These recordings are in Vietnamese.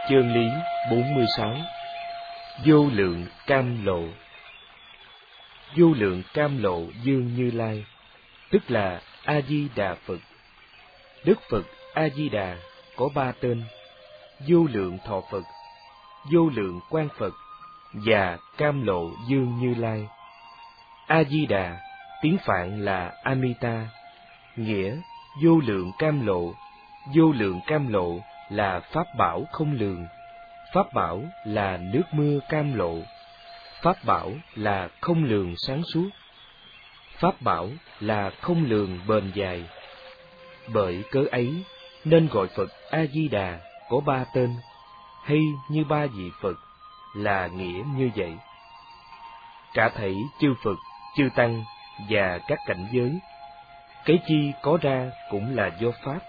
Chương lý 46. Vô lượng cam lộ. Vô lượng cam lộ Dương Như Lai, tức là A Di Đà Phật. Đức Phật A Di Đà có ba tên: Vô lượng thọ Phật, Vô lượng quang Phật và Cam lộ Dương Như Lai. A Di Đà tiếng Phạn là Amita, nghĩa vô lượng cam lộ. Vô lượng cam lộ là pháp bảo không lường. Pháp bảo là nước mưa cam lộ. Pháp bảo là không lường sáng suốt. Pháp bảo là không lường bền dài. Bởi cớ ấy nên gọi Phật A Di Đà có ba tên, hay như ba vị Phật, là nghĩa như vậy. Cả thảy chư Phật, chư Tăng và các cảnh giới, cái chi có ra cũng là do Pháp.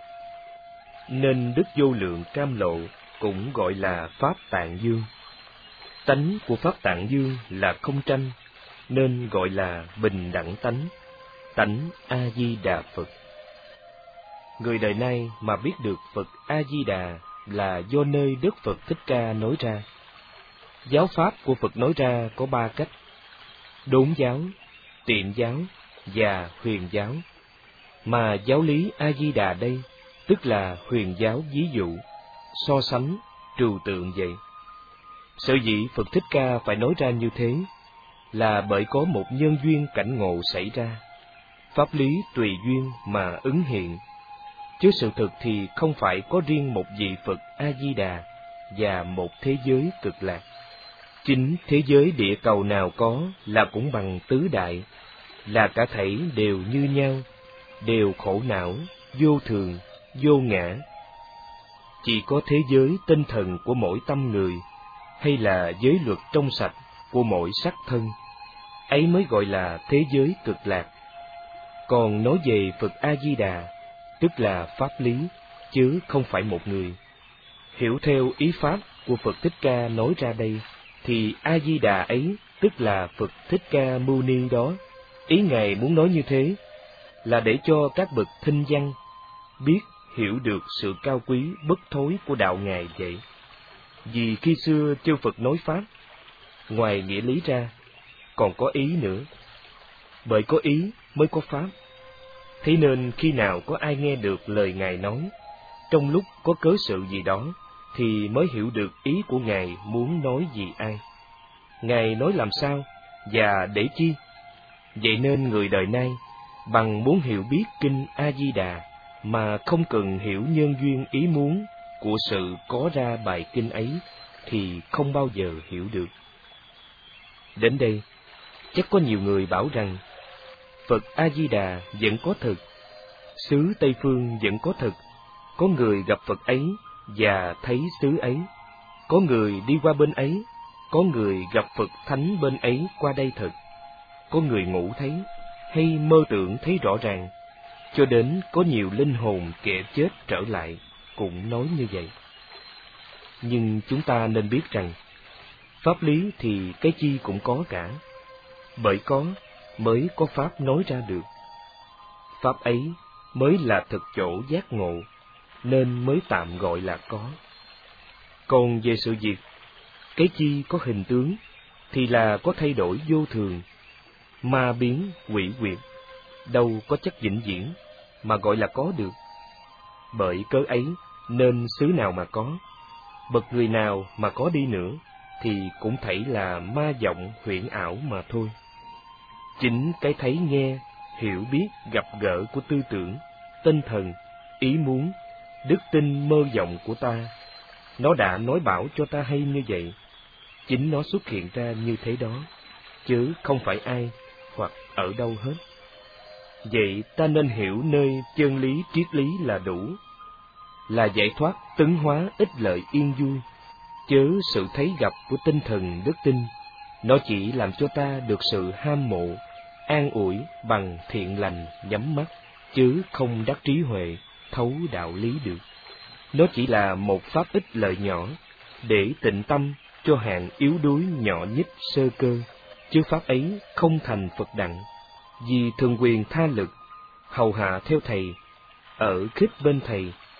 Nên Đức Vô lượng cam lộ cũng gọi là Pháp Tạng Dương. Tánh của Pháp Tạng Dương là không tranh, nên gọi là bình đẳng tánh, tánh A Di Đà Phật. Người đời nay mà biết được Phật A Di Đà là do nơi Đức Phật Thích Ca nói ra. Giáo pháp của Phật nói ra có ba cách: đốn giáo, tiện giáo và huyền giáo. Mà giáo lý A Di Đà đây tức là huyền giáo ví dụ, so sánh, trừu tượng vậy. Sở dĩ Phật Thích Ca phải nói ra như thế là bởi có một nhân duyên cảnh ngộ xảy ra, pháp lý tùy duyên mà ứng hiện. Chứ sự thực thì không phải có riêng một vị Phật A Di Đà và một thế giới cực lạc. Chính thế giới địa cầu nào có là cũng bằng tứ đại, là cả thảy đều như nhau, đều khổ não, vô thường, vô ngã. Chỉ có thế giới tinh thần của mỗi tâm người, hay là giới luật trong sạch của mỗi sắc thân, ấy mới gọi là thế giới cực lạc. Còn nói về Phật A Di Đà tức là pháp lý, chứ không phải một người. Hiểu theo ý pháp của Phật Thích Ca nói ra đây, thì A Di Đà ấy tức là Phật Thích Ca Mâu Ni đó. Ý Ngài muốn nói như thế là để cho các bậc thinh văn biết hiểu được sự cao quý bất thối của đạo Ngài vậy. Vì khi xưa chư Phật nói pháp, ngoài nghĩa lý ra còn có ý nữa. Bởi có ý mới có pháp. Thế nên khi nào có ai nghe được lời Ngài nói, trong lúc có cớ sự gì đó, thì mới hiểu được ý của Ngài muốn nói gì ai, Ngài nói làm sao và để chi. Vậy nên người đời nay bằng muốn hiểu biết kinh A Di Đà mà không cần hiểu nhân duyên ý muốn của sự có ra bài kinh ấy thì không bao giờ hiểu được. Đến đây chắc có nhiều người bảo rằng Phật A Di Đà vẫn có thực, xứ Tây Phương vẫn có thực, có người gặp Phật ấy và thấy xứ ấy, có người đi qua bên ấy, có người gặp Phật Thánh bên ấy qua đây thực, có người ngủ thấy hay mơ tưởng thấy rõ ràng, cho đến có nhiều linh hồn kẻ chết trở lại cũng nói như vậy. Nhưng chúng ta nên biết rằng pháp lý thì cái chi cũng có cả, bởi có mới có pháp nói ra được. Pháp ấy mới là thực chỗ giác ngộ, nên mới tạm gọi là có. Còn về sự việc cái chi có hình tướng thì là có thay đổi vô thường, ma biến quỷ quyệt, đâu có chất vĩnh viễn mà gọi là có được. Bởi cớ ấy nên xứ nào mà có, bậc người nào mà có đi nữa, thì cũng thảy là ma vọng huyễn ảo mà thôi. Chính cái thấy nghe, hiểu biết, gặp gỡ của tư tưởng, tinh thần, ý muốn, đức tin mơ vọng của ta, nó đã nói bảo cho ta hay như vậy. Chính nó xuất hiện ra như thế đó, chứ không phải ai hoặc ở đâu hết. Vậy ta nên hiểu nơi chân lý triết lý là đủ, là giải thoát tấn hóa ích lợi yên vui. Chớ sự thấy gặp của tinh thần đức tin, nó chỉ làm cho ta được sự ham mộ, an ủi bằng thiện lành nhắm mắt, chứ không đắc trí huệ, thấu đạo lý được. Nó chỉ là một pháp ích lợi nhỏ, để tịnh tâm cho hạng yếu đuối nhỏ nhích sơ cơ, chứ pháp ấy không thành Phật đặng. Vì thường quyền tha lực, hầu hạ theo thầy, ở khích bên thầy,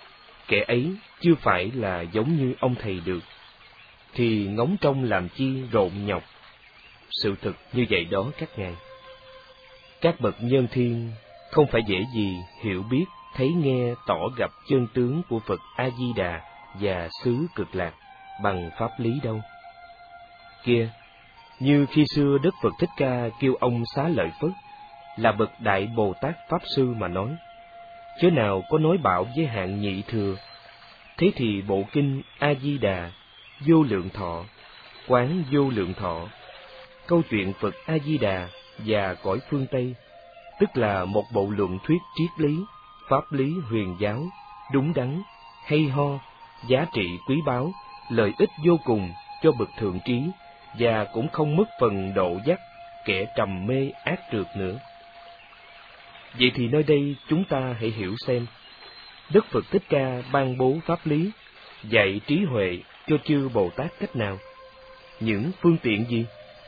kẻ ấy chưa phải là giống như ông thầy được, thì ngóng trông làm chi rộn nhọc. Sự thực như vậy đó các ngài. Các bậc nhân thiên không phải dễ gì hiểu biết, thấy nghe tỏ gặp chân tướng của Phật A-di-đà và xứ Cực Lạc bằng pháp lý đâu. Kia, như khi xưa Đức Phật Thích Ca kêu ông Xá Lợi Phất là bậc Đại Bồ Tát Pháp Sư mà nói, chớ nào có nói bảo với hạng nhị thừa. Thế thì bộ kinh A-di-đà, Vô Lượng Thọ, Quán Vô Lượng Thọ, câu chuyện Phật A-di-đà và cõi phương Tây, tức là một bộ luận thuyết triết lý, pháp lý huyền giáo, đúng đắn, hay ho, giá trị quý báu, lợi ích vô cùng cho bậc thượng trí, và cũng không mất phần độ dắt kẻ trầm mê ác trượt nữa. Vậy thì nơi đây chúng ta hãy hiểu xem, Đức Phật Thích Ca ban bố pháp lý, dạy trí huệ cho chư Bồ Tát cách nào, những phương tiện gì,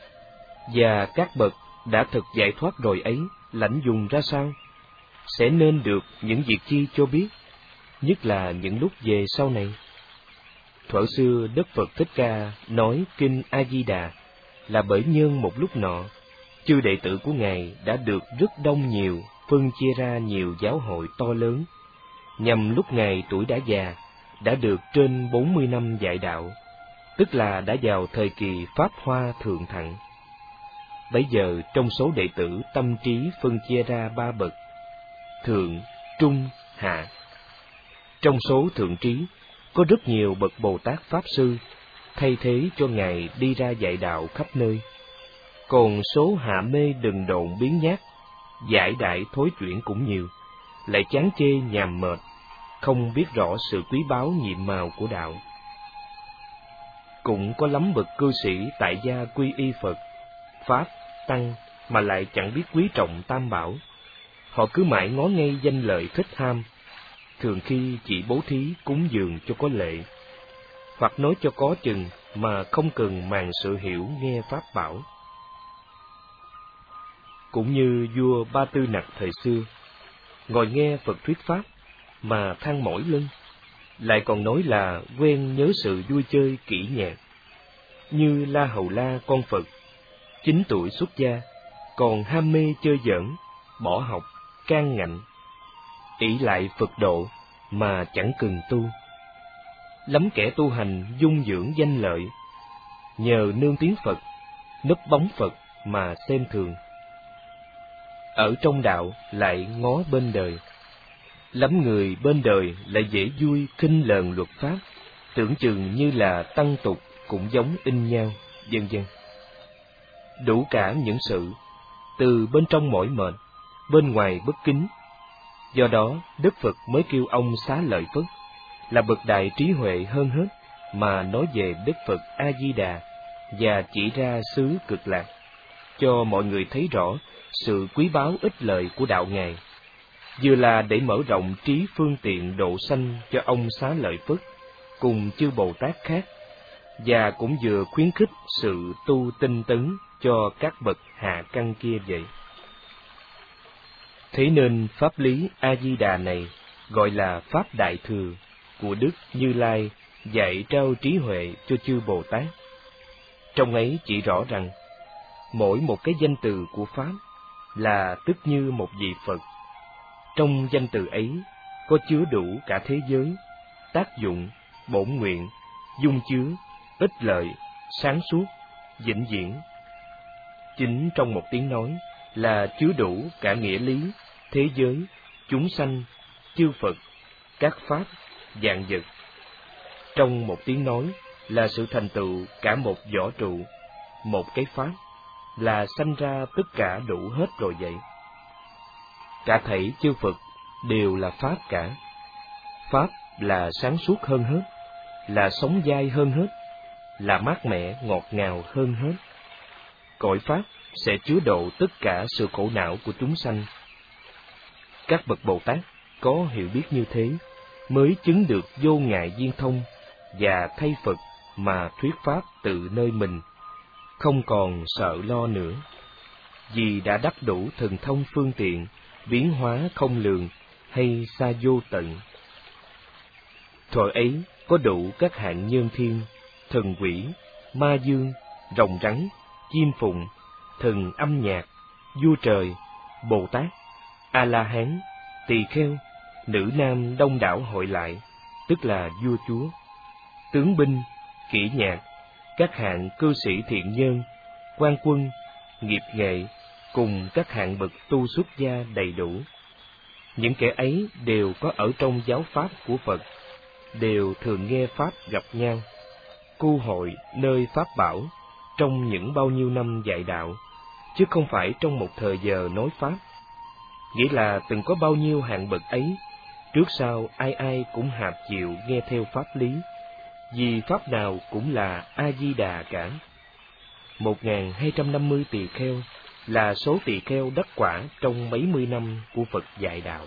và các bậc đã thực giải thoát rồi ấy lãnh dùng ra sao, sẽ nên được những việc chi cho biết, nhất là những lúc về sau này. Thuở xưa Đức Phật Thích Ca nói kinh A-di-đà là bởi nhân một lúc nọ, chư đệ tử của Ngài đã được rất đông nhiều, phân chia ra nhiều giáo hội to lớn, nhằm lúc Ngài tuổi đã già, đã được trên 40 năm dạy đạo, tức là đã vào thời kỳ Pháp Hoa Thượng Thặng. Bấy giờ trong số đệ tử tâm trí phân chia ra 3 bậc: Thượng, Trung, Hạ. Trong số thượng trí có rất nhiều bậc Bồ Tát Pháp Sư, thay thế cho Ngài đi ra dạy đạo khắp nơi. Còn số hạ mê đần độn biến nhát, giải đại thối chuyển cũng nhiều, lại chán chê nhàm mệt, không biết rõ sự quý báu nhiệm màu của đạo. Cũng có lắm bậc cư sĩ tại gia quy y Phật, Pháp, Tăng mà lại chẳng biết quý trọng Tam Bảo. Họ cứ mãi ngó ngay danh lợi thích ham, thường khi chỉ bố thí cúng dường cho có lệ, hoặc nói cho có chừng mà không cần màng sự hiểu nghe Pháp bảo. Cũng như vua Ba Tư Nặc thời xưa, ngồi nghe Phật thuyết Pháp mà than mỏi lưng, lại còn nói là quen nhớ sự vui chơi kỹ nhạc. Như La Hầu La con Phật, 9 tuổi xuất gia, còn ham mê chơi giỡn, bỏ học, can ngạnh, ỷ lại Phật độ mà chẳng cần tu. Lắm kẻ tu hành dung dưỡng danh lợi, nhờ nương tiếng Phật, núp bóng Phật mà xem thường. Ở trong đạo lại ngó bên đời. Lắm người bên đời lại dễ vui khinh lờn luật pháp, tưởng chừng như là tăng tục cũng giống in nhau, vân vân. Đủ cả những sự, từ bên trong mỏi mệt, bên ngoài bất kính. Do đó, Đức Phật mới kêu ông Xá Lợi Phất là bậc đại trí huệ hơn hết mà nói về Đức Phật A-di-đà và chỉ ra xứ Cực Lạc, cho mọi người thấy rõ sự quý báu ích lợi của đạo Ngài, vừa là để mở rộng trí phương tiện độ sanh cho ông Xá Lợi Phất cùng chư Bồ Tát khác, và cũng vừa khuyến khích sự tu tinh tấn cho các bậc hạ căn kia vậy. Thế nên pháp lý A-di-đà này gọi là Pháp Đại Thừa của Đức Như Lai dạy trao trí huệ cho chư Bồ Tát. Trong ấy chỉ rõ rằng, mỗi một cái danh từ của Pháp là tức như một vị Phật. Trong danh từ ấy có chứa đủ cả thế giới, tác dụng, bổn nguyện, dung chứa, ích lợi, sáng suốt, vĩnh viễn. Chính trong một tiếng nói là chứa đủ cả nghĩa lý, thế giới, chúng sanh, chư Phật, các Pháp, vạn vật. Trong một tiếng nói là sự thành tựu cả một võ trụ, một cái Pháp, là sanh ra tất cả đủ hết rồi vậy. Cả thảy chư Phật đều là Pháp cả. Pháp là sáng suốt hơn hết, là sống dai hơn hết, là mát mẻ ngọt ngào hơn hết. Cõi Pháp sẽ chứa độ tất cả sự khổ não của chúng sanh. Các bậc Bồ Tát có hiểu biết như thế mới chứng được vô ngại viên thông, và thay Phật mà thuyết Pháp tự nơi mình, không còn sợ lo nữa, vì đã đắc đủ thần thông phương tiện, biến hóa không lường hay xa vô tận. Thuở ấy có đủ các hạng nhân thiên, thần quỷ, ma dương, rồng rắn, chim phụng, thần âm nhạc, vua trời, Bồ Tát, A-la-hán, tỳ kheo, nữ nam đông đảo hội lại, tức là vua chúa, tướng binh, kỹ nhạc, các hạng cư sĩ thiện nhân, quan quân, nghiệp nghệ, cùng các hạng bậc tu xuất gia đầy đủ. Những kẻ ấy đều có ở trong giáo pháp của Phật, đều thường nghe pháp gặp nhau, cu hội nơi pháp bảo trong những bao nhiêu năm dạy đạo, chứ không phải trong một thời giờ nói pháp. Nghĩa là từng có bao nhiêu hạng bậc ấy, trước sau ai ai cũng hạp chịu nghe theo pháp lý, vì pháp nào cũng là A-di-đà cả. 1250 tỳ kheo là số tỳ kheo đắc quả trong mấy mươi năm của Phật dạy đạo.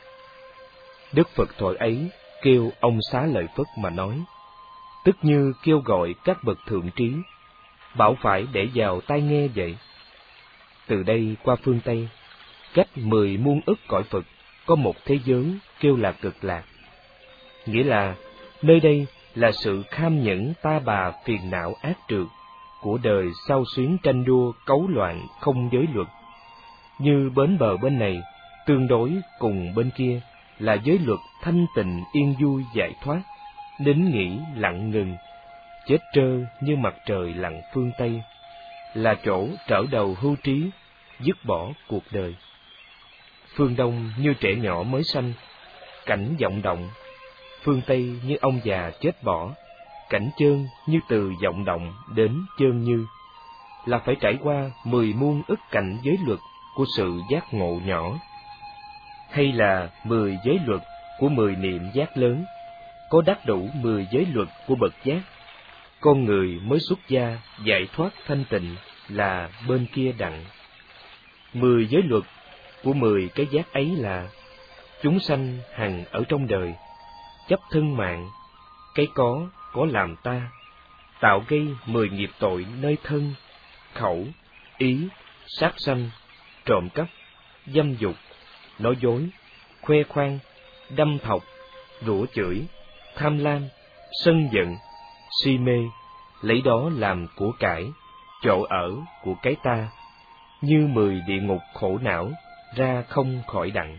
Đức Phật thuở ấy kêu ông Xá Lợi Phất mà nói, tức như kêu gọi các bậc thượng trí, bảo phải để vào tai nghe vậy. Từ đây qua phương Tây, cách 10 muôn ức cõi Phật, có một thế giới kêu là Cực Lạc. Nghĩa là nơi đây là sự kham nhẫn ta bà phiền não ác trược của đời sao xuyến tranh đua cấu loạn không giới luật. Như bến bờ bên này tương đối cùng bên kia là giới luật thanh tịnh yên vui giải thoát, nín nghỉ lặng ngừng, chết trơ như mặt trời lặn phương Tây, là chỗ trở đầu hưu trí, dứt bỏ cuộc đời. Phương Đông như trẻ nhỏ mới sanh, cảnh vọng động; phương Tây như ông già chết bỏ, cảnh chơn như từ vọng động đến chơn như, là phải trải qua 10 muôn ức cảnh giới luật của sự giác ngộ nhỏ, hay là 10 giới luật của 10 niệm giác lớn, có đắc đủ 10 giới luật của bậc giác, con người mới xuất gia giải thoát thanh tịnh là bên kia đặng. 10 giới luật của 10 cái giác ấy là: chúng sanh hằng ở trong đời, chấp thân mạng, cái có làm ta, tạo gây 10 nghiệp tội nơi thân, khẩu, ý, sát sanh, trộm cắp, dâm dục, nói dối, khoe khoang, đâm thọc, rủa chửi, tham lam, sân giận, si mê, lấy đó làm của cải, chỗ ở của cái ta, như 10 địa ngục khổ não, ra không khỏi đặng.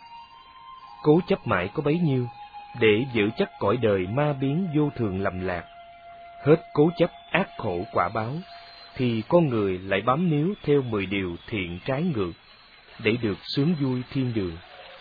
Cố chấp mãi có bấy nhiêu, để giữ chắc cõi đời ma biến vô thường lầm lạc. Hết cố chấp ác khổ quả báo, thì con người lại bám níu theo 10 điều thiện trái ngược, để được sướng vui thiên đường.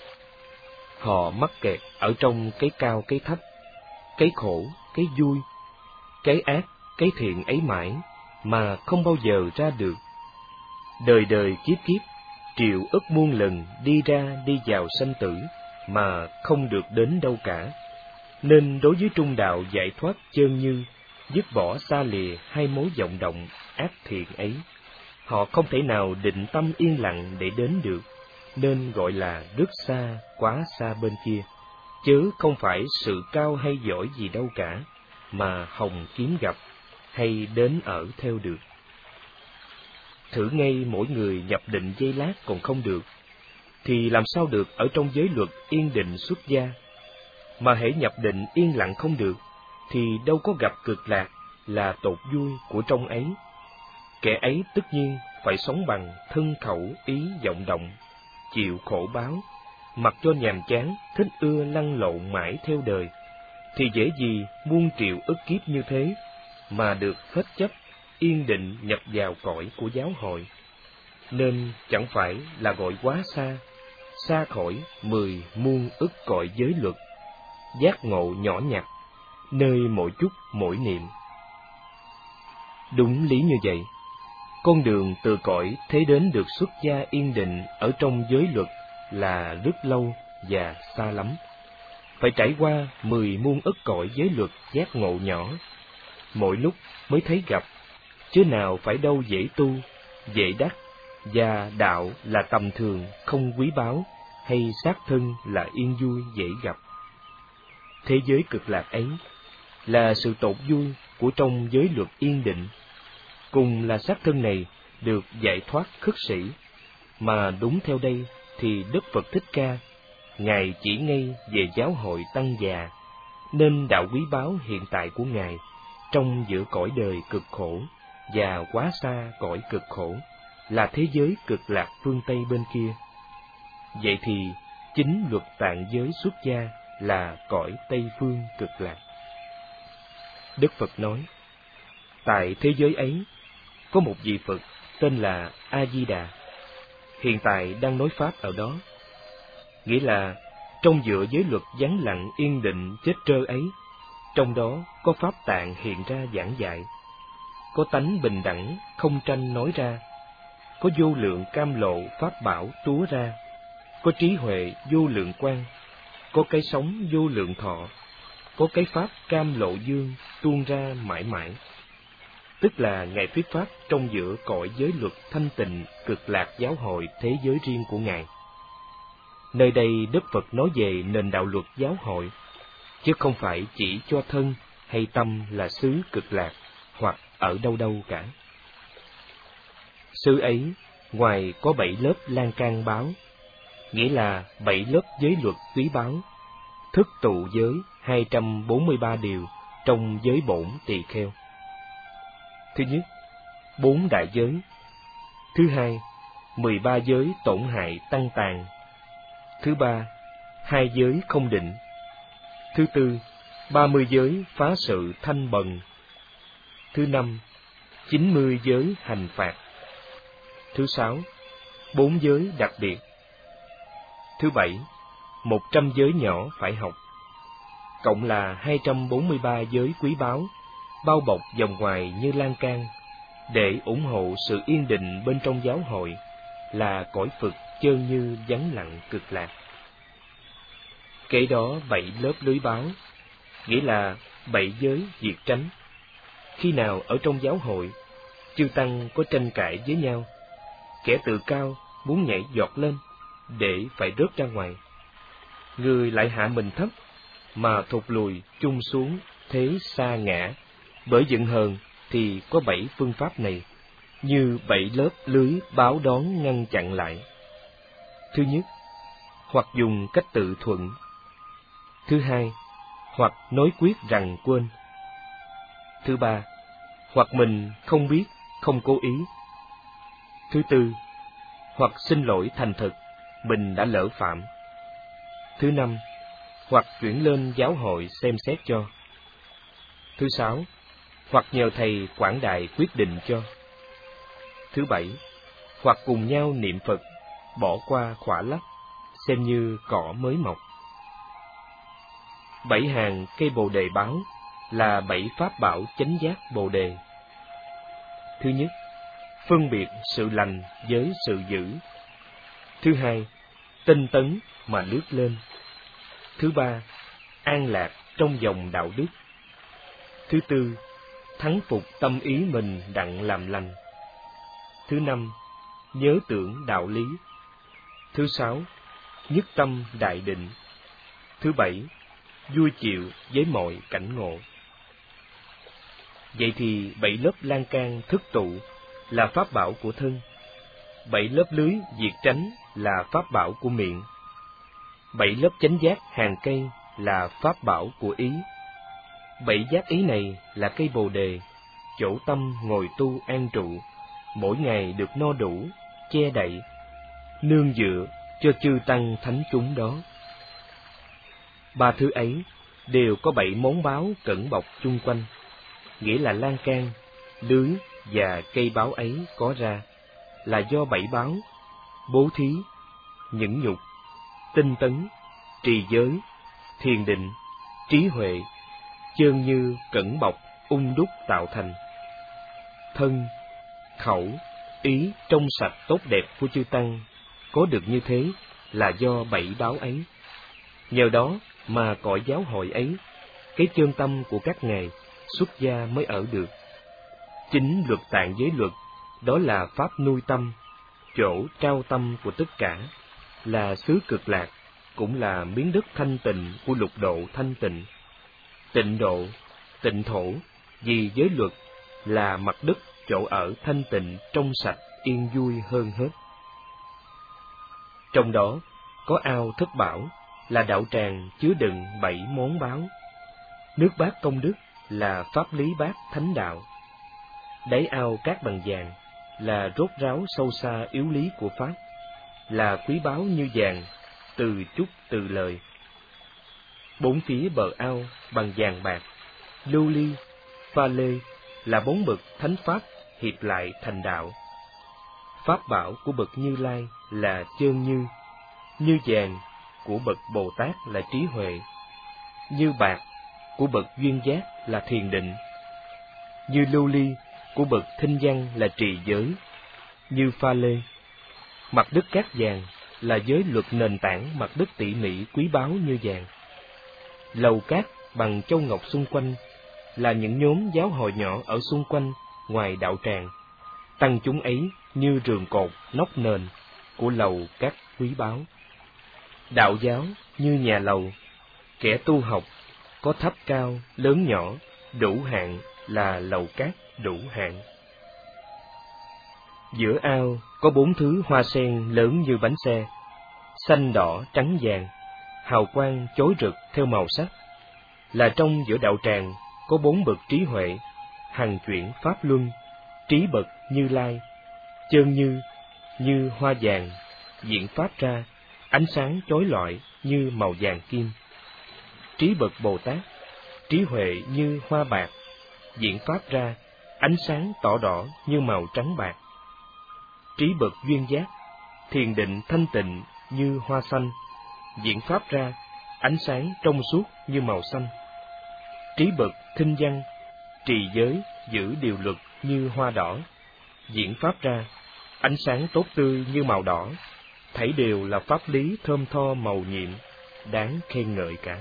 Họ mắc kẹt ở trong cái cao cái thấp, cái khổ, cái vui, cái ác, cái thiện ấy mãi, mà không bao giờ ra được. Đời đời kiếp kiếp, triệu ức muôn lần đi ra đi vào sanh tử, mà không được đến đâu cả. Nên đối với trung đạo giải thoát chơn như, dứt bỏ xa lìa hai mối vọng động ác thiện ấy, họ không thể nào định tâm yên lặng để đến được, nên gọi là rất xa, quá xa bên kia, chứ không phải sự cao hay giỏi gì đâu cả, mà hồng kiếm gặp hay đến ở theo được. Thử ngay mỗi người nhập định giây lát còn không được, thì làm sao được ở trong giới luật yên định xuất gia? Mà hễ nhập định yên lặng không được, thì đâu có gặp cực lạc là tột vui của trong ấy. Kẻ ấy tất nhiên phải sống bằng thân khẩu ý vọng động, chịu khổ báo, mặc cho nhàm chán, thích ưa lăn lộn mãi theo đời, thì dễ gì muôn triệu ức kiếp như thế mà được hết chấp, yên định nhập vào cõi của giáo hội. Nên chẳng phải là gọi quá xa, xa khỏi 10 muôn ức cõi giới luật, giác ngộ nhỏ nhặt, nơi mỗi chút mỗi niệm. Đúng lý như vậy, con đường từ cõi thế đến được xuất gia yên định ở trong giới luật là rất lâu và xa lắm, phải trải qua 10 muôn ức cõi giới luật giác ngộ nhỏ, mỗi lúc mới thấy gặp, chứ nào phải đâu dễ tu, dễ đắc, và đạo là tầm thường không quý báu, hay sát thân là yên vui dễ gặp. Thế giới cực lạc ấy là sự tột vui của trong giới luật yên định, cùng là sát thân này được giải thoát khất sĩ, mà đúng theo đây thì Đức Phật Thích Ca, Ngài chỉ ngay về giáo hội Tăng già, nên đạo quý báu hiện tại của Ngài trong giữa cõi đời cực khổ và quá xa cõi cực khổ là thế giới cực lạc phương Tây bên kia. Vậy thì chính luật tạng giới xuất gia là cõi Tây phương cực lạc. Đức Phật nói, tại thế giới ấy có một vị Phật tên là A Di Đà, hiện tại đang nói pháp ở đó. Nghĩa là trong giữa giới luật vắng lặng yên định chết trơ ấy, trong đó có pháp tạng hiện ra giảng dạy, có tánh bình đẳng không tranh nói ra, có vô lượng cam lộ pháp bảo túa ra, có trí huệ vô lượng quang, có cái sống vô lượng thọ, có cái pháp cam lộ dương tuôn ra mãi mãi. Tức là Ngài thuyết pháp trong giữa cõi giới luật thanh tịnh cực lạc giáo hội thế giới riêng của Ngài. Nơi đây Đức Phật nói về nền đạo luật giáo hội, chứ không phải chỉ cho thân hay tâm là xứ cực lạc hoặc ở đâu đâu cả. Xứ ấy ngoài có 7 lớp lan can báo, nghĩa là 7 lớp giới luật quý báu, thức tụ giới 243 điều trong giới bổn tỳ kheo. Thứ nhất, 4 đại giới. Thứ hai, 13 giới tổn hại tăng tàn. Thứ ba, 2 giới không định. Thứ tư, 30 giới phá sự thanh bần. Thứ năm, 90 giới hành phạt. Thứ sáu, 4 giới đặc biệt. Thứ bảy, 100 giới nhỏ phải học. Cộng là 243 giới quý báu, bao bọc vòng ngoài như lan can, để ủng hộ sự yên định bên trong giáo hội, là cõi Phật chơn như vắng lặng cực lạc. Kế đó 7 lớp lưới báo, nghĩa là 7 giới diệt tránh. Khi nào ở trong giáo hội, chư tăng có tranh cãi với nhau, kẻ tự cao muốn nhảy giọt lên để phải rớt ra ngoài, người lại hạ mình thấp mà thụt lùi chung xuống thế sa ngã. Bởi giận hờn thì có 7 phương pháp này, như 7 lớp lưới báo đón ngăn chặn lại. Thứ nhất, hoặc dùng cách tự thuận. Thứ hai, hoặc nói quyết rằng quên. Thứ ba, hoặc mình không biết, không cố ý. Thứ tư, hoặc xin lỗi thành thực, mình đã lỡ phạm. Thứ năm, hoặc chuyển lên giáo hội xem xét cho. Thứ sáu, hoặc nhờ thầy quảng đại quyết định cho. Thứ bảy, hoặc cùng nhau niệm Phật, bỏ qua khỏa lấp, xem như cỏ mới mọc. 7 hàng cây bồ đề báo là 7 pháp bảo chánh giác bồ đề. Thứ nhất, phân biệt sự lành với sự dữ. Thứ hai, tinh tấn mà lướt lên. Thứ ba, an lạc trong dòng đạo đức. Thứ tư, thắng phục tâm ý mình đặng làm lành. Thứ năm, nhớ tưởng đạo lý. Thứ sáu, nhất tâm đại định. Thứ bảy, vui chịu với mọi cảnh ngộ. Vậy thì 7 lớp lan can thức tụ là pháp bảo của thân, 7 lớp lưới diệt tránh là pháp bảo của miệng, 7 lớp chánh giác hàng cây là pháp bảo của ý. 7 giác ý này là cây bồ đề, chỗ tâm ngồi tu an trụ, mỗi ngày được no đủ, che đậy, nương dựa cho chư tăng thánh chúng đó. 3 thứ ấy đều có 7 món báo cẩn bọc chung quanh, nghĩa là lan can, lưới và cây báo ấy có ra là do 7 báo: bố thí, nhẫn nhục, tinh tấn, trì giới, thiền định, trí huệ, chơn như cẩn bọc ung đúc tạo thành. Thân, khẩu, ý trong sạch tốt đẹp của chư tăng có được như thế là do 7 báo ấy. Nhờ đó mà cõi giáo hội ấy, cái chân tâm của các ngài xuất gia mới ở được. Chính luật tạng giới luật, đó là pháp nuôi tâm, chỗ trao tâm của tất cả, là xứ cực lạc, cũng là miếng đất thanh tịnh của lục độ thanh tịnh. Tịnh độ, tịnh thổ, vì giới luật là mặt đất chỗ ở thanh tịnh trong sạch yên vui hơn hết. Trong đó có ao thất bảo, là đạo tràng chứa đựng 7 món báo. Nước bát công đức là pháp lý bát thánh đạo. Đáy ao cát bằng vàng là rốt ráo sâu xa yếu lý của pháp, là quý báu như vàng, từ chút từ lời. Bốn phía bờ ao bằng vàng bạc, lưu ly, pha lê là bốn bậc thánh pháp hiệp lại thành đạo. Pháp bảo của bậc Như Lai là chơn như vàng của bậc Bồ Tát là trí huệ, như bạc của bậc duyên giác là thiền định, như lưu ly của bậc thinh văn là trì giới, như pha lê. Mặt đất cát vàng là giới luật nền tảng mặt đất tỉ mỉ quý báu như vàng. Lầu cát bằng châu ngọc xung quanh là những nhóm giáo hội nhỏ ở xung quanh ngoài đạo tràng. Tăng chúng ấy như rường cột nóc nền của lầu cát quý báu. Đạo giáo như nhà lầu, kẻ tu học có thấp cao lớn nhỏ đủ hạng là lầu cát đủ hạng. Giữa ao có bốn thứ hoa sen lớn như bánh xe, xanh đỏ trắng vàng, hào quang chói rực theo màu sắc. Là trong giữa đạo tràng có bốn bậc trí huệ, hằng chuyển pháp luân, trí bậc Như Lai, chơn như hoa vàng, diễn pháp ra ánh sáng chói lọi như màu vàng kim. Trí bậc Bồ Tát, trí huệ như hoa bạc, diễn pháp ra ánh sáng tỏ đỏ như màu trắng bạc. Trí bậc duyên giác, thiền định thanh tịnh như hoa xanh, diễn pháp ra ánh sáng trong suốt như màu xanh. Trí bậc thinh văn, trì giới giữ điều luật như hoa đỏ, diễn pháp ra ánh sáng tốt tươi như màu đỏ. Thảy đều là pháp lý thơm tho màu nhiệm, đáng khen ngợi cả.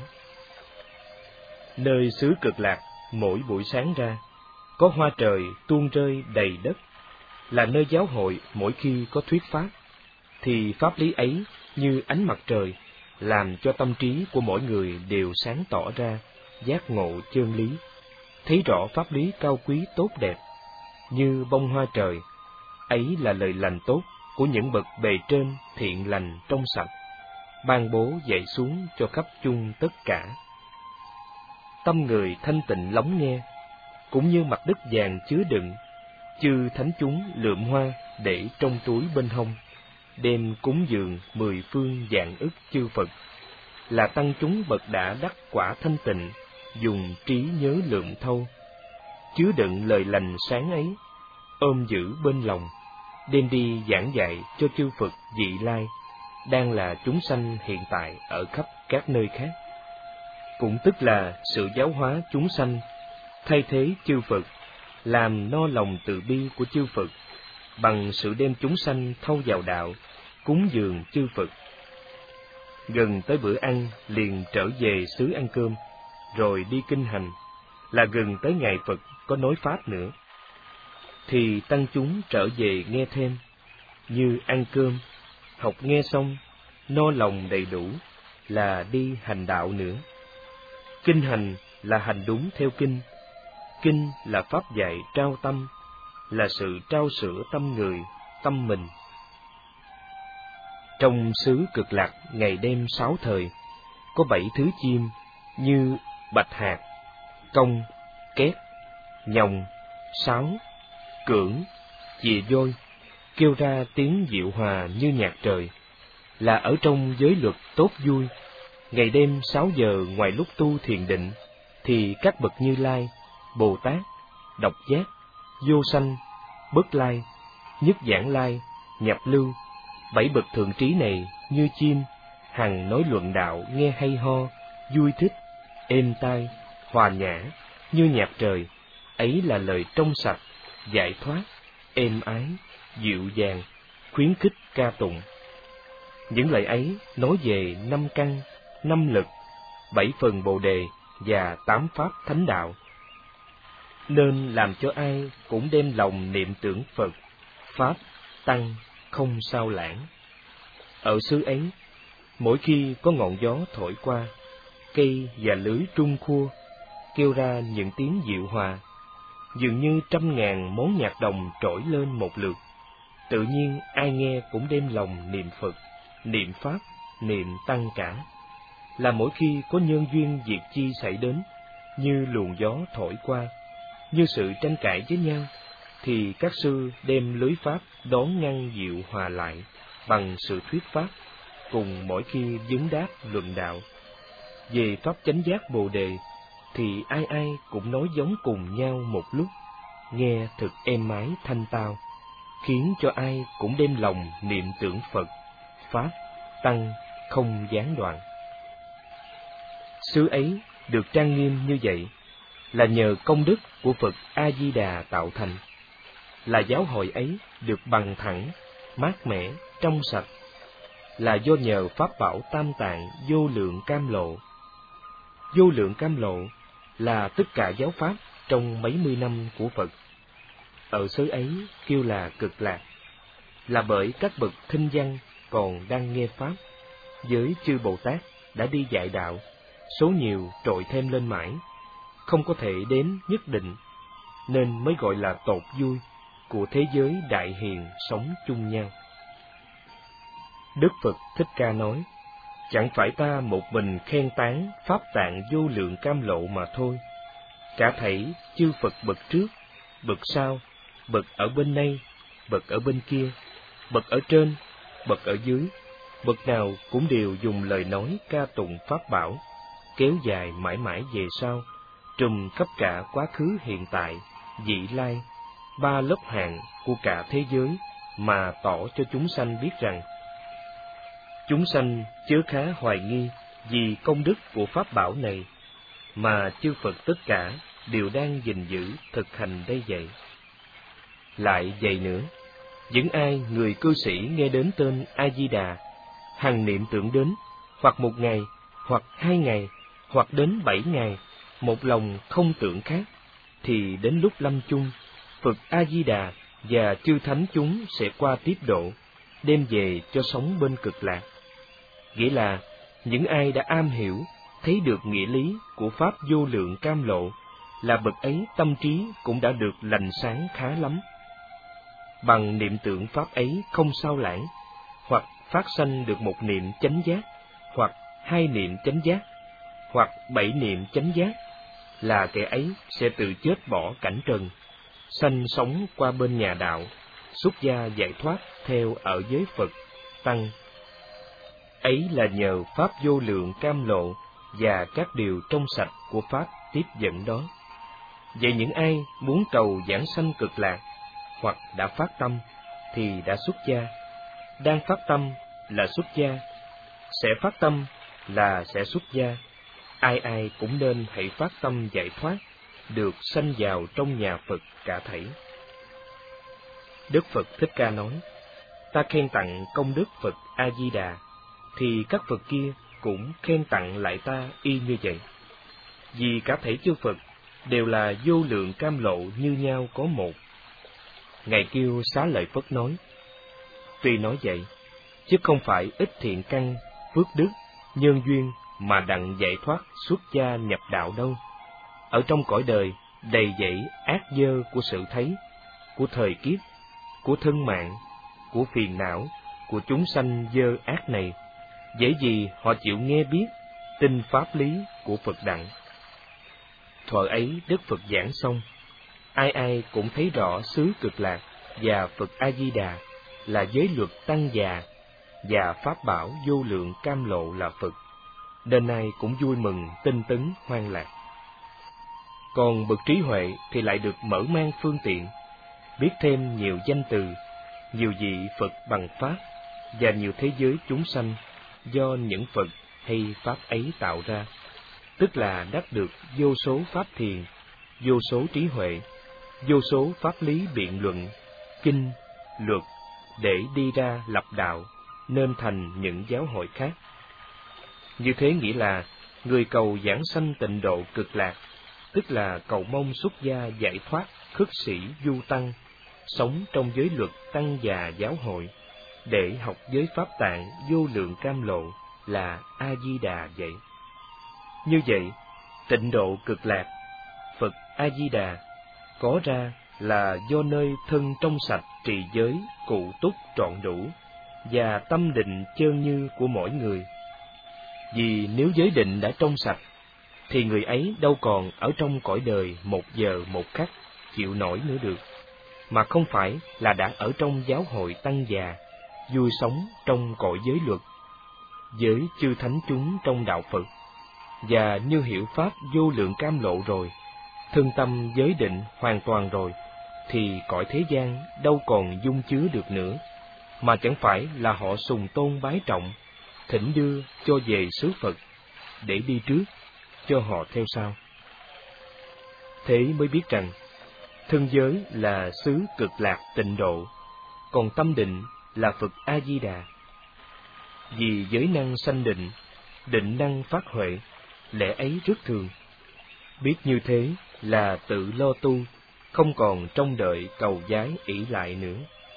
Nơi xứ Cực Lạc mỗi buổi sáng ra, có hoa trời tuôn rơi đầy đất, là nơi giáo hội mỗi khi có thuyết pháp, thì pháp lý ấy như ánh mặt trời, làm cho tâm trí của mỗi người đều sáng tỏ ra, giác ngộ chân lý, thấy rõ pháp lý cao quý tốt đẹp, như bông hoa trời. Ấy là lời lành tốt của những bậc bề trên thiện lành trong sạch, ban bố dạy xuống cho khắp chung tất cả. Tâm người thanh tịnh lắng nghe, cũng như mặt đất vàng chứa đựng, chư thánh chúng lượm hoa để trong túi bên hông, đem cúng dường 10 phương vạn ức chư Phật, là tăng chúng bậc đã đắc quả thanh tịnh, dùng trí nhớ lượm thâu, chứa đựng lời lành sáng ấy, ôm giữ bên lòng, đem đi giảng dạy cho chư Phật vị lai, đang là chúng sanh hiện tại ở khắp các nơi khác. Cũng tức là sự giáo hóa chúng sanh, thay thế chư Phật, làm no lòng từ bi của chư Phật, bằng sự đem chúng sanh thâu vào đạo, cúng dường chư Phật. Gần tới bữa ăn liền trở về xứ ăn cơm, rồi đi kinh hành, là gần tới ngày Phật có nói pháp nữa. Thì tăng chúng trở về nghe thêm, như ăn cơm, học nghe xong, no lòng đầy đủ, là đi hành đạo nữa. Kinh hành là hành đúng theo kinh, kinh là pháp dạy trao tâm, là sự trao sữa tâm người, tâm mình. Trong xứ Cực Lạc ngày đêm 6 thời, có 7 thứ chim như bạch hạc, công, két, nhồng, sáo, cưỡng, chìa voi, kêu ra tiếng diệu hòa như nhạc trời, là ở trong giới luật tốt vui. Ngày đêm 6 giờ ngoài lúc tu thiền định, thì các bậc Như Lai, Bồ Tát, Độc Giác, Vô Sanh, Bất Lai, Nhất Giảng Lai, Nhập Lưu, 7 bậc thượng trí này như chim, hằng nói luận đạo nghe hay ho, vui thích, êm tai, hòa nhã, như nhạc trời. Ấy là lời trong sạch, giải thoát, êm ái, dịu dàng, khuyến khích ca tụng. Những lời ấy nói về 5 căn, 5 lực, 7 phần Bồ Đề và 8 pháp thánh đạo, nên làm cho ai cũng đem lòng niệm tưởng Phật, Pháp, Tăng, không sao lãng. Ở xứ ấy, mỗi khi có ngọn gió thổi qua, cây và lưới trung khua, kêu ra những tiếng dịu hòa, dường như 100.000 món nhạc đồng trỗi lên một lượt. Tự nhiên ai nghe cũng đem lòng niệm Phật, niệm Pháp, niệm Tăng cả. Là mỗi khi có nhân duyên việc chi xảy đến, như luồng gió thổi qua, như sự tranh cãi với nhau, thì các sư đem lưới pháp đón ngăn dịu hòa lại bằng sự thuyết pháp, cùng mỗi khi vấn đáp luận đạo. Về pháp chánh giác Bồ đề thì ai ai cũng nói giống cùng nhau một lúc, nghe thực êm ái thanh tao, khiến cho ai cũng đem lòng niệm tưởng Phật, Pháp, Tăng không gián đoạn. Xứ ấy được trang nghiêm như vậy là nhờ công đức của Phật A Di Đà tạo thành, là giáo hội ấy được bằng thẳng, mát mẻ, trong sạch, là do nhờ pháp bảo tam tạng vô lượng cam lộ. Vô lượng cam lộ là tất cả giáo pháp trong mấy mươi năm của Phật. Ở xứ ấy kêu là Cực Lạc, là bởi các bậc thinh văn còn đang nghe pháp, với chư Bồ Tát đã đi dạy đạo, số nhiều trội thêm lên mãi, không có thể đếm nhất định, nên mới gọi là tột vui của thế giới đại hiền sống chung nhau. Đức Phật Thích Ca nói, chẳng phải ta một mình khen tán pháp tạng vô lượng cam lộ mà thôi, cả thảy chư Phật bậc trước, bậc sau, bậc ở bên đây, bậc ở bên kia, bậc ở trên, bậc ở dưới, bậc nào cũng đều dùng lời nói ca tụng pháp bảo, kéo dài mãi mãi về sau, trùm khắp cả quá khứ hiện tại, vị lai, ba lớp hạng của cả thế giới, mà tỏ cho chúng sanh biết rằng chúng sanh chớ khá hoài nghi vì công đức của pháp bảo này, mà chư Phật tất cả đều đang gìn giữ thực hành đây vậy. Lại vậy nữa, những ai người cư sĩ nghe đến tên A Di Đà, hằng niệm tưởng đến, hoặc một ngày, hoặc 2 ngày, hoặc đến 7 ngày, một lòng không tưởng khác, thì đến lúc lâm chung, Phật A Di Đà và chư thánh chúng sẽ qua tiếp độ, đem về cho sống bên Cực Lạc. Nghĩa là những ai đã am hiểu, thấy được nghĩa lý của pháp vô lượng cam lộ, là bậc ấy tâm trí cũng đã được lành sáng khá lắm. Bằng niệm tưởng pháp ấy không sao lãng, hoặc phát sanh được một niệm chánh giác, hoặc 2 niệm chánh giác, hoặc 7 niệm chánh giác, là kẻ ấy sẽ tự chết bỏ cảnh trần, sanh sống qua bên nhà đạo, xuất gia giải thoát theo ở giới Phật, Tăng. Ấy là nhờ pháp vô lượng cam lộ và các điều trong sạch của pháp tiếp dẫn đó. Vậy những ai muốn cầu giảng sanh Cực Lạc, hoặc đã phát tâm thì đã xuất gia, đang phát tâm là xuất gia, sẽ phát tâm là sẽ xuất gia, ai ai cũng nên hãy phát tâm giải thoát, được sanh vào trong nhà Phật cả thảy. Đức Phật Thích Ca nói, ta khen tặng công đức Phật A Di Đà, thì các Phật kia cũng khen tặng lại ta y như vậy. Vì cả thảy chư Phật đều là vô lượng cam lộ như nhau có một. Ngài kêu Xá Lợi Phất nói, tuy nói vậy, chứ không phải ít thiện căn, phước đức, nhân duyên mà đặng giải thoát xuất gia nhập đạo đâu. Ở trong cõi đời đầy dẫy ác dơ của sự thấy, của thời kiếp, của thân mạng, của phiền não, của chúng sanh dơ ác này, dễ gì họ chịu nghe biết, tin pháp lý của Phật đặng. Thuở ấy Đức Phật giảng xong, ai ai cũng thấy rõ xứ Cực Lạc và Phật A Di Đà là giới luật tăng già, và pháp bảo vô lượng cam lộ là Phật, nên ai cũng vui mừng tinh tấn hoan lạc. Còn bậc trí huệ thì lại được mở mang phương tiện, biết thêm nhiều danh từ, nhiều vị Phật bằng pháp, và nhiều thế giới chúng sanh do những Phật hay pháp ấy tạo ra, tức là đắc được vô số pháp thiền, vô số trí huệ, vô số pháp lý biện luận, kinh, luật, để đi ra lập đạo, nên thành những giáo hội khác. Như thế nghĩa là người cầu giảng sanh tịnh độ Cực Lạc, tức là cầu mong xuất gia giải thoát khất sĩ du tăng, sống trong giới luật tăng già giáo hội, để học giới pháp tạng vô lượng cam lộ là A Di Đà vậy. Như vậy, tịnh độ Cực Lạc, Phật A Di Đà có ra là do nơi thân trong sạch trì giới cụ túc trọn đủ, và tâm định chơn như của mỗi người. Vì nếu giới định đã trong sạch, thì người ấy đâu còn ở trong cõi đời 1 giờ 1 khắc chịu nổi nữa được, mà không phải là đã ở trong giáo hội tăng già, vui sống trong cõi giới luật, với chư thánh chúng trong đạo Phật, và như hiểu pháp vô lượng cam lộ rồi, thân tâm giới định hoàn toàn rồi, thì cõi thế gian đâu còn dung chứa được nữa, mà chẳng phải là họ sùng tôn bái trọng, thỉnh đưa cho về xứ Phật, để đi trước, cho họ theo sau. Thế mới biết rằng, thân giới là xứ cực lạc tịnh độ, còn tâm định là Phật A-di-đà. Vì giới năng sanh định, định năng phát huệ, lẽ ấy rất thường. Biết như thế là tự lo tu, không còn trông đợi cầu giái ỷ lại nữa.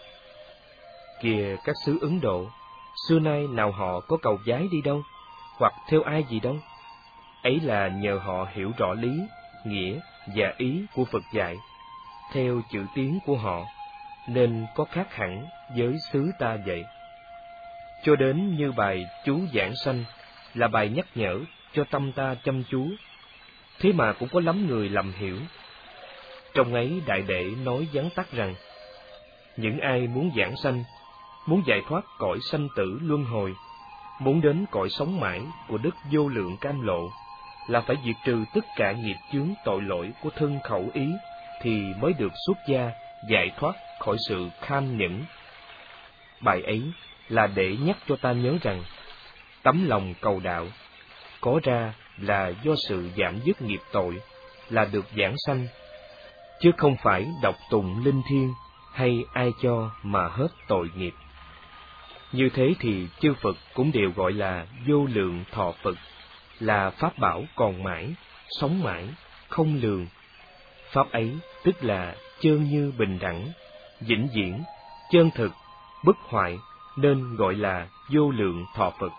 Kìa các xứ Ấn Độ, xưa nay nào họ có cầu giái đi đâu, hoặc theo ai gì đâu. Ấy là nhờ họ hiểu rõ lý, nghĩa và ý của Phật dạy, theo chữ tiếng của họ, nên có khác hẳn với xứ ta vậy. Cho đến như bài chú giảng sanh là bài nhắc nhở cho tâm ta chăm chú, thế mà cũng có lắm người lầm hiểu. Trong ấy Đại Đệ nói vắn tắt rằng, những ai muốn giảng sanh, muốn giải thoát cõi sanh tử luân hồi, muốn đến cõi sống mãi của đức vô lượng cam lộ, là phải diệt trừ tất cả nghiệp chướng tội lỗi của thân khẩu ý, thì mới được xuất gia, giải thoát khỏi sự kham nhẫn. Bài ấy là để nhắc cho ta nhớ rằng, tấm lòng cầu đạo, có ra là do sự giảm dứt nghiệp tội, là được giảng sanh, chứ không phải đọc tụng linh thiêng hay ai cho mà hết tội nghiệp. Như thế thì chư Phật cũng đều gọi là vô lượng thọ Phật, là pháp bảo còn mãi, sống mãi, không lường. Pháp ấy tức là chơn như bình đẳng, vĩnh viễn, chân thực, bất hoại, nên gọi là vô lượng thọ Phật.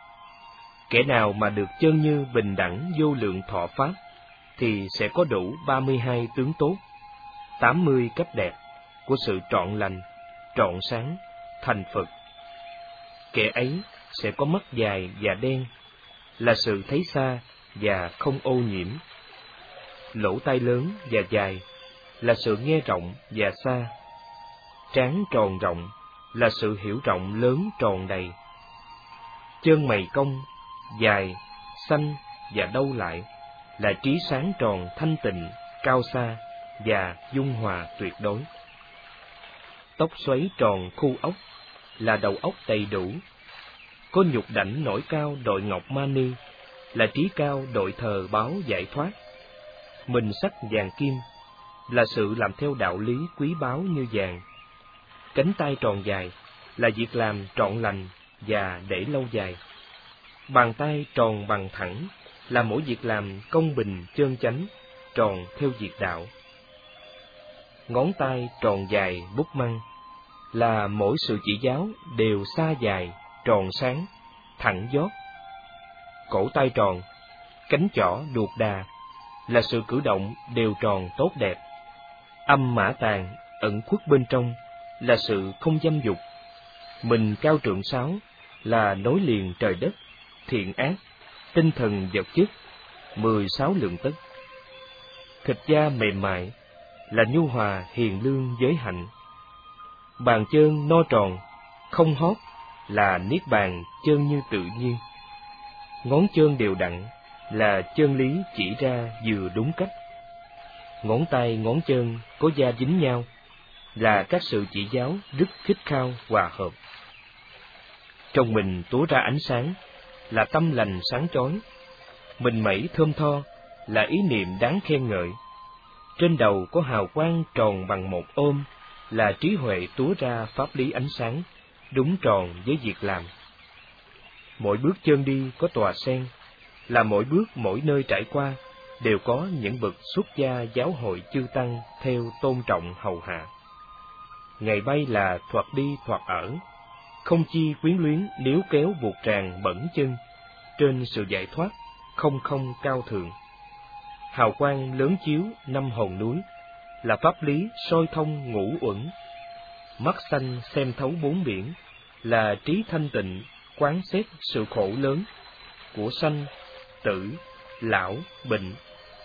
Kẻ nào mà được chân như bình đẳng vô lượng thọ Pháp, thì sẽ có đủ 32 tướng tốt, 80 cấp đẹp của sự trọn lành, trọn sáng, thành Phật. Kẻ ấy sẽ có mắt dài và đen, là sự thấy xa và không ô nhiễm. Lỗ tai lớn và dài, là sự nghe rộng và xa. Trán tròn rộng, là sự hiểu rộng lớn tròn đầy. Chân mày cong, dài, xanh và đâu lại, là trí sáng tròn thanh tịnh, cao xa và dung hòa tuyệt đối. Tóc xoáy tròn khu ốc, là đầu óc đầy đủ. Có nhục đảnh nổi cao đội ngọc mani, là trí cao đội thờ báo giải thoát. Mình sắc vàng kim, là sự làm theo đạo lý quý báu như vàng. Cánh tay tròn dài, là việc làm trọn lành và để lâu dài. Bàn tay tròn bằng thẳng, là mỗi việc làm công bình chân chánh, tròn theo việc đạo. Ngón tay tròn dài bút măng, là mỗi sự chỉ giáo đều xa dài, tròn sáng, thẳng dót. Cổ tay tròn, cánh trỏ đuột đà, là sự cử động đều tròn tốt đẹp. Âm mã tàn ẩn khuất bên trong, là sự không dâm dục. Mình cao trượng sáu, là nối liền trời đất, thiện ác, tinh thần vật chất, 16 lượng tất. Thịt da mềm mại, là nhu hòa hiền lương giới hạnh. Bàn chân no tròn, không hót, là niết bàn chân như tự nhiên. Ngón chân đều đặn, là chân lý chỉ ra vừa đúng cách. Ngón tay ngón chân có da dính nhau, là các sự chỉ giáo rất khích khao hòa hợp. Trong mình túa ra ánh sáng, là tâm lành sáng chói. Mình mẩy thơm tho, là ý niệm đáng khen ngợi. Trên đầu có hào quang tròn bằng một ôm, là trí huệ túa ra pháp lý ánh sáng, đúng tròn với việc làm. Mỗi bước chân đi có tòa sen, là mỗi bước mỗi nơi trải qua đều có những bậc xuất gia giáo hội chư tăng theo tôn trọng hầu hạ. Ngày bay là thoạt đi thoạt ở, không chi quyến luyến níu kéo buộc ràng bẩn chân, trên sự giải thoát không không cao thượng. Hào quang lớn chiếu năm hòn núi, là pháp lý soi thông ngũ uẩn. Mắt xanh xem thấu bốn biển, là trí thanh tịnh quán xét sự khổ lớn của sanh, tử, lão, bệnh.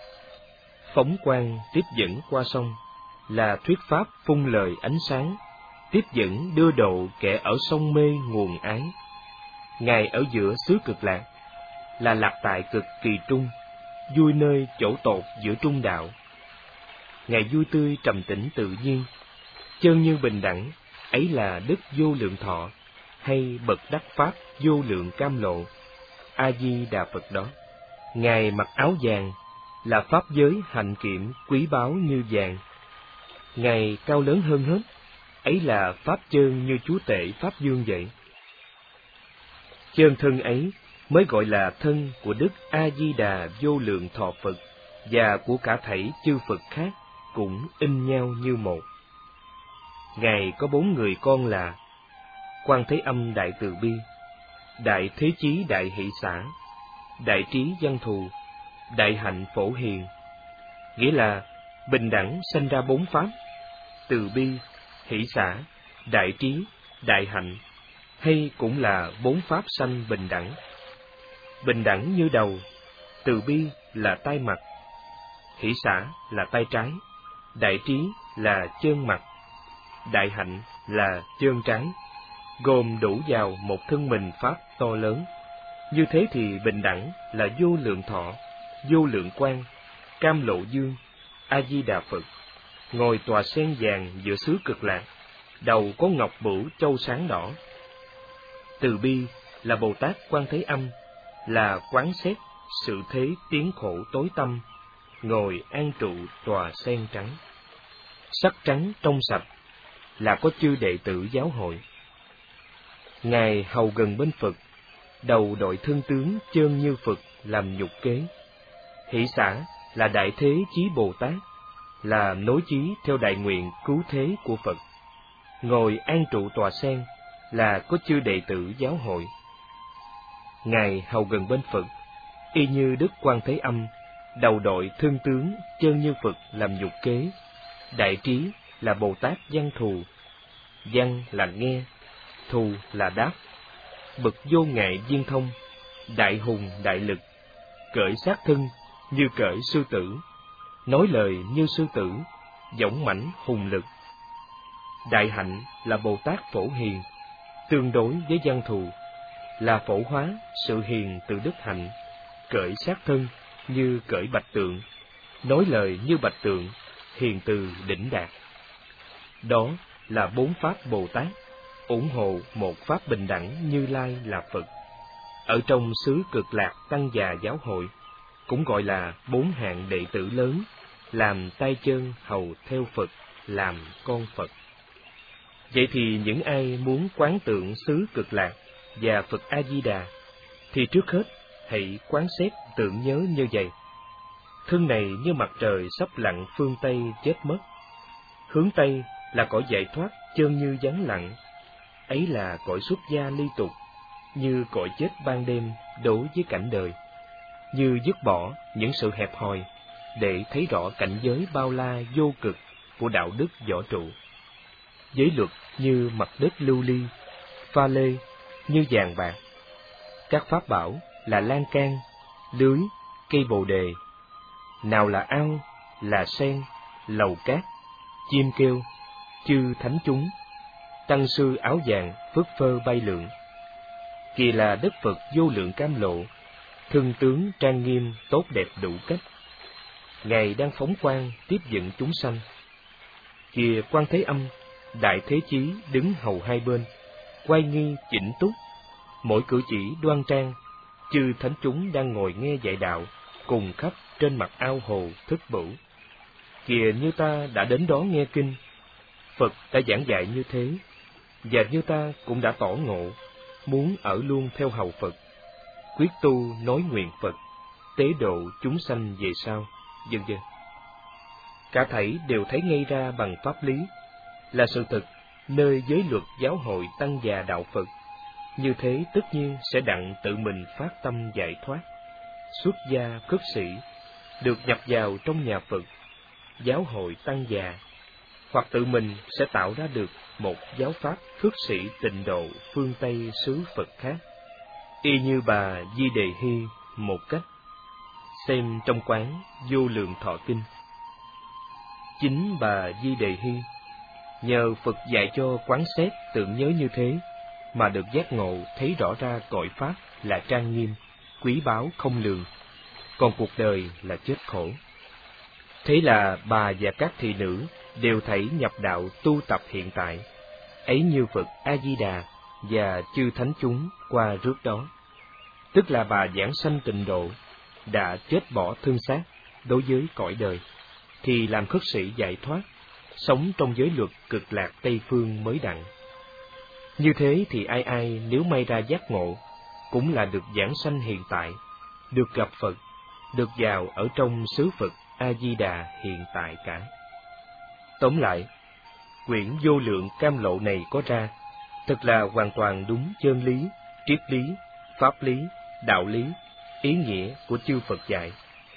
Phóng quang tiếp dẫn qua sông là thuyết pháp phun lời ánh sáng, tiếp dẫn đưa độ kẻ ở sông mê nguồn ái. Ngài ở giữa xứ cực lạc là lạc tại cực kỳ trung, vui nơi chỗ tột giữa trung đạo. Ngài vui tươi trầm tĩnh tự nhiên, chân như bình đẳng, ấy là đức vô lượng thọ, hay bậc đắc pháp vô lượng cam lộ, A Di Đà Phật đó. Ngài mặc áo vàng là pháp giới hạnh kiểm quý báu như vàng. Ngài cao lớn hơn hết, ấy là pháp chơn như chúa tể pháp dương vậy. Chơn thân ấy mới gọi là thân của Đức A Di Đà vô lượng thọ Phật, và của cả thảy chư Phật khác cũng in nhau như một. Ngài có 4 người con là Quan Thế Âm đại từ bi, Đại Thế Chí đại hỷ xả, Đại Trí văn thù, Đại hạnh phổ hiền. Nghĩa là bình đẳng sanh ra 4 pháp: từ bi, hỷ xả, đại trí, đại hạnh, hay cũng là 4 pháp sanh bình đẳng. Bình đẳng như đầu, từ bi là tay mặt, hỷ xả là tay trái, đại trí là chân mặt, đại hạnh là chân trái, gồm đủ vào một thân mình pháp to lớn. Như thế thì bình đẳng là vô lượng thọ, vô lượng quang, cam lộ dương, A Di Đà Phật, ngồi tòa sen vàng giữa xứ cực lạc, đầu có ngọc bửu châu sáng đỏ. Từ bi là Bồ Tát Quan Thế Âm, là quán xét sự thế tiến khổ tối tâm, ngồi an trụ tòa sen trắng. Sắc trắng trong sạch là có chư đệ tử giáo hội. Ngài hầu gần bên Phật, đầu đội thân tướng chơn như Phật làm nhục kế. Hỷ xả là Đại Thế Chí Bồ Tát, là nối chí theo đại nguyện cứu thế của Phật. Ngồi an trụ tòa sen là có chư đệ tử giáo hội. Ngài hầu gần bên Phật, y như Đức Quan Thế Âm, đầu đội thân tướng chơn như Phật làm nhục kế. Đại trí là Bồ Tát văn thù, văn là nghe, thù là đáp. Bậc vô ngại viên thông, đại hùng đại lực, cởi sát thân như cởi sư tử, nói lời như sư tử, dõng mãnh hùng lực. Đại hạnh là Bồ Tát phổ hiền, tương đối với văn thù, là phổ hóa sự hiền từ đức hạnh, cởi sát thân như cởi bạch tượng, nói lời như bạch tượng, hiền từ đỉnh đạt. Đó là 4 pháp Bồ Tát ủng hộ một pháp bình đẳng Như Lai là Phật. Ở trong xứ cực lạc tăng già giáo hội cũng gọi là 4 hạng đệ tử lớn, làm tay chân hầu theo Phật, làm con Phật. Vậy thì những ai muốn quán tượng xứ cực lạc và Phật A Di Đà thì trước hết hãy quán xét tưởng nhớ như vậy: thân này như mặt trời sắp lặn phương Tây chết mất, hướng Tây là cõi giải thoát chơn như vắng lặng, ấy là cõi xuất gia ly tục, như cõi chết ban đêm đối với cảnh đời, như dứt bỏ những sự hẹp hòi để thấy rõ cảnh giới bao la vô cực của đạo đức võ trụ. Giới luật như mặt đất lưu ly, pha lê như vàng bạc, các pháp bảo là lan can, lưới, cây bồ đề, nào là ao, là sen, lầu cát, chim kêu, chư thánh chúng, tăng sư áo vàng phất phơ bay lượn. Kìa là đất Phật vô lượng cam lộ, thân tướng trang nghiêm tốt đẹp đủ cách. Ngài đang phóng quang tiếp dẫn chúng sanh. Kìa Quan Thế Âm, Đại Thế Chí đứng hầu hai bên, quay nghi chỉnh túc, mỗi cử chỉ đoan trang. Chư thánh chúng đang ngồi nghe dạy đạo, cùng khắp trên mặt ao hồ thức bửu. Kìa như ta đã đến đó nghe kinh, Phật đã giảng dạy như thế, và như ta cũng đã tỏ ngộ, muốn ở luôn theo hầu Phật, quyết tu nói nguyện Phật, tế độ chúng sanh về sau, vân vân. Cả thảy đều thấy ngay ra bằng pháp lý, là sự thật nơi giới luật giáo hội tăng già đạo Phật. Như thế tất nhiên sẽ đặng tự mình phát tâm giải thoát, xuất gia cất sĩ, được nhập vào trong nhà Phật, giáo hội tăng già, hoặc tự mình sẽ tạo ra được một giáo pháp cất sĩ tịnh độ phương Tây xứ Phật khác, y như bà Di Đề Hy một cách. xem trong quán Vô Lượng Thọ Kinh. Chính bà Di Đề Hy nhờ Phật dạy cho quán xét tưởng nhớ như thế mà được giác ngộ, thấy rõ ra cõi pháp là trang nghiêm, quý báu không lường, còn cuộc đời là chết khổ. Thế là bà và các thị nữ đều thảy nhập đạo tu tập hiện tại, ấy như Phật A Di Đà và chư thánh chúng qua rước đó. Tức là bà giảng sanh tịnh độ, đã chết bỏ thân xác đối với cõi đời, thì làm khất sĩ giải thoát, sống trong giới luật cực lạc Tây Phương mới đặng. Như thế thì ai ai nếu may ra giác ngộ, cũng là được giảng sanh hiện tại, được gặp Phật, được vào ở trong xứ Phật A-di-đà hiện tại cả. Tóm lại, quyển Vô Lượng Cam Lộ này có ra, thật là hoàn toàn đúng chân lý, triết lý, pháp lý, đạo lý, ý nghĩa của chư Phật dạy.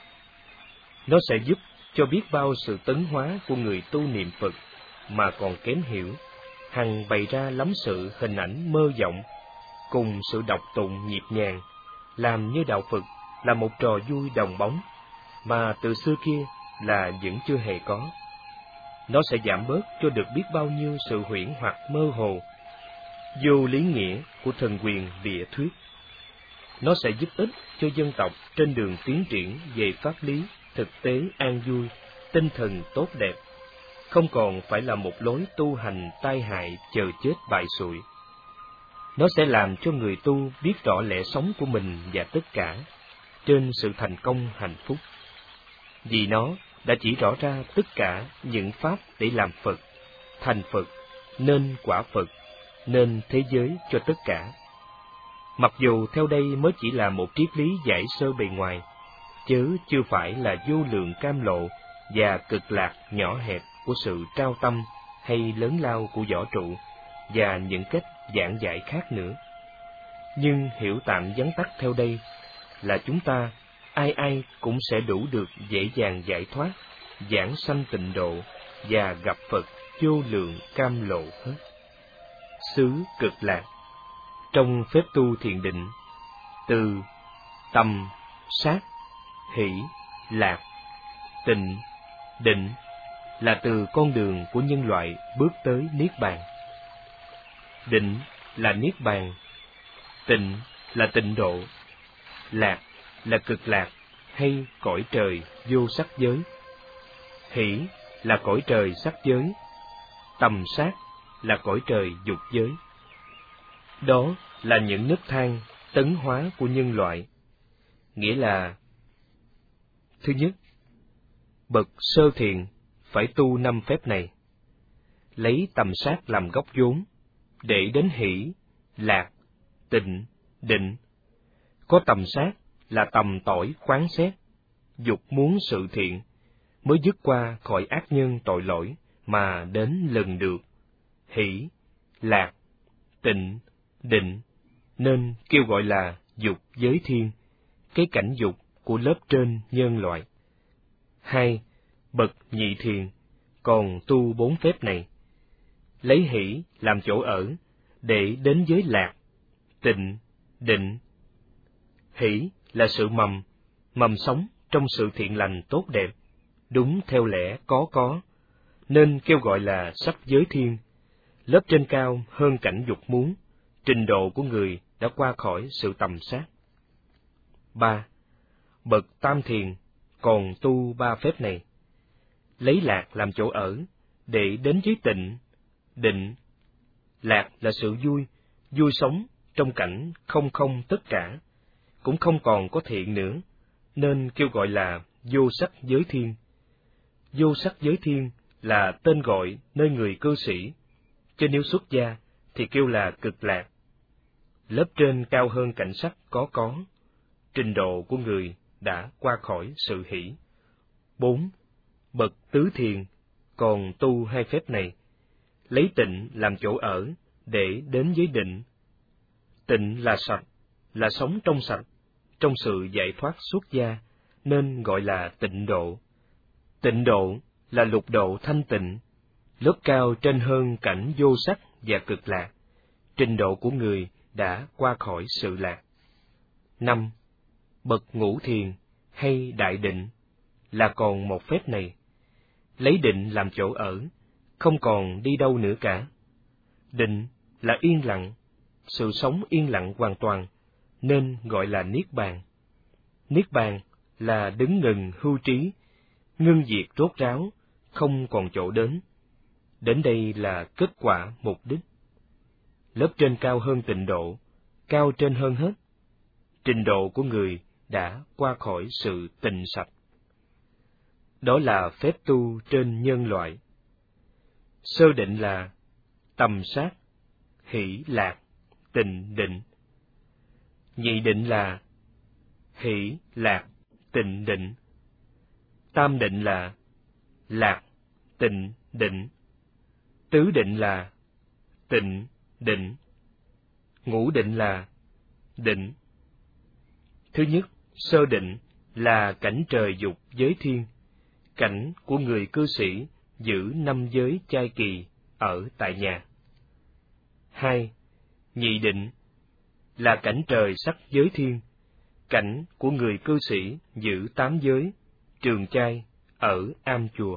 Nó sẽ giúp cho biết bao sự tấn hóa của người tu niệm Phật mà còn kém hiểu, hằng bày ra lắm sự hình ảnh mơ vọng, cùng sự đọc tụng nhịp nhàng, làm như đạo Phật là một trò vui đồng bóng, mà từ xưa kia là vẫn chưa hề có. Nó sẽ giảm bớt cho được biết bao nhiêu sự huyễn hoặc mơ hồ, vô lý nghĩa của thần quyền địa thuyết. Nó sẽ giúp ích cho dân tộc trên đường tiến triển về pháp lý, thực tế an vui, tinh thần tốt đẹp, không còn phải là một lối tu hành tai hại chờ chết bại sụi. Nó sẽ làm cho người tu biết rõ lẽ sống của mình và tất cả, trên sự thành công hạnh phúc. Vì nó đã chỉ rõ ra tất cả những pháp để làm Phật, thành Phật, nên quả Phật, nên thế giới cho tất cả. Mặc dù theo đây mới chỉ là một triết lý giải sơ bề ngoài, chớ chưa phải là vô lượng cam lộ và cực lạc nhỏ hẹp của sự trao tâm hay lớn lao của võ trụ và những cách giảng giải khác nữa. Nhưng hiểu tạm vắn tắt theo đây là chúng ta ai ai cũng sẽ đủ được dễ dàng giải thoát, giảng sanh tịnh độ và gặp Phật vô lượng cam lộ hết. Xứ cực lạc trong phép tu thiền định, từ tâm, sát, hỷ, lạc, tịnh, định là từ con đường của nhân loại bước tới Niết Bàn. Định là Niết Bàn, tịnh là tịnh độ, lạc là cực lạc hay cõi trời vô sắc giới, hỷ là cõi trời sắc giới, tầm sát là cõi trời dục giới. Đó là những nấc thang tấn hóa của nhân loại. Nghĩa là: thứ nhất, bậc sơ thiện phải tu 5 phép này, lấy tầm sát làm gốc vốn, để đến hỷ, lạc, tịnh, định. Có tầm sát là tầm tỏi khoáng xét, dục muốn sự thiện, mới dứt qua khỏi ác nhân tội lỗi mà đến lần được hỷ, lạc, tịnh, định, nên kêu gọi là dục giới thiên, cái cảnh dục của lớp trên nhân loại. 2. Bậc nhị thiền còn tu 4 phép này, lấy hỷ làm chỗ ở để đến với lạc, tịnh, định. Hỷ là sự mầm sống trong sự thiện lành tốt đẹp, đúng theo lẽ có, nên kêu gọi là sắc giới thiên, lớp trên cao hơn cảnh dục muốn, trình độ của người đã qua khỏi sự tầm sát. 3. Bậc tam thiền còn tu 3 phép này, lấy lạc làm chỗ ở để đến với tịnh, định. Lạc là sự vui sống trong cảnh không tất cả, cũng không còn có thiện nữa, nên kêu gọi là vô sắc giới thiên. Vô sắc giới thiên là tên gọi nơi người cư sĩ, chứ nếu xuất gia thì kêu là cực lạc. Lớp trên cao hơn cảnh sắc có, trình độ của người đã qua khỏi sự hỷ. 4. Bậc tứ thiền còn tu 2 phép này, lấy tịnh làm chỗ ở để đến với định. Tịnh là sạch, là sống trong sạch, trong sự giải thoát xuất gia, nên gọi là tịnh độ. Tịnh độ là lục độ thanh tịnh, lớp cao trên hơn cảnh vô sắc và cực lạc, trình độ của người đã qua khỏi sự lạc. 5. Bậc ngũ thiền hay đại định là còn một phép này. Lấy định làm chỗ ở, không còn đi đâu nữa cả. Định là yên lặng, sự sống yên lặng hoàn toàn, nên gọi là Niết Bàn. Niết Bàn là đứng ngừng hưu trí, ngưng diệt rốt ráo, không còn chỗ đến. Đến đây là kết quả mục đích. Lớp trên cao hơn tịnh độ, cao trên hơn hết. Trình độ của người đã qua khỏi sự tịnh sạch. Đó là phép tu trên nhân loại. Sơ định là tầm sát, hỷ lạc, tịnh định. Nhị định là hỷ lạc, tịnh định. Tam định là lạc, tịnh, định. Tứ định là tịnh, định. Ngũ định là định. Thứ nhất, sơ định là cảnh trời dục giới thiên, cảnh của người cư sĩ giữ 5 giới chay kỳ ở tại nhà. 2. Nhị định là cảnh trời sắc giới thiên, cảnh của người cư sĩ giữ 8 giới trường chay ở am chùa.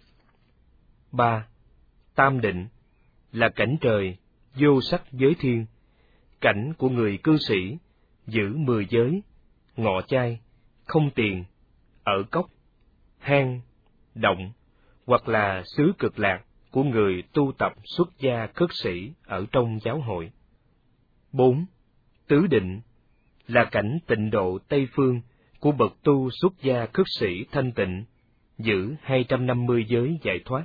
3. Tam định là cảnh trời vô sắc giới thiên, cảnh của người cư sĩ giữ 10 giới ngọ chay, không tiền, ở cốc, hang, động, hoặc là xứ cực lạc của người tu tập xuất gia khất sĩ ở trong giáo hội. 4. Tứ định là cảnh tịnh độ Tây Phương của bậc tu xuất gia khất sĩ thanh tịnh, giữ 250 giới giải thoát.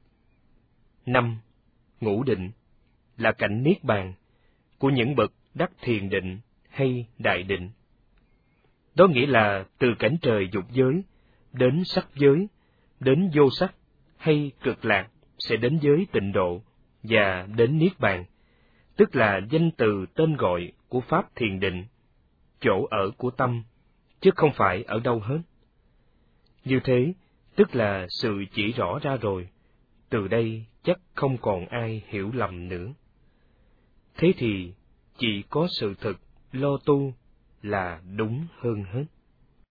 5. Ngũ định là cảnh Niết Bàn của những bậc đắc thiền định hay đại định. Đó nghĩa là từ cảnh trời dục giới, đến sắc giới, đến vô sắc, hay cực lạc, sẽ đến giới tịnh độ, và đến Niết Bàn, tức là danh từ tên gọi của Pháp thiền định, chỗ ở của tâm, chứ không phải ở đâu hết. Như thế, tức là sự chỉ rõ ra rồi, từ đây chắc không còn ai hiểu lầm nữa. Thế thì, chỉ có sự thực lo tu là đúng hơn hết.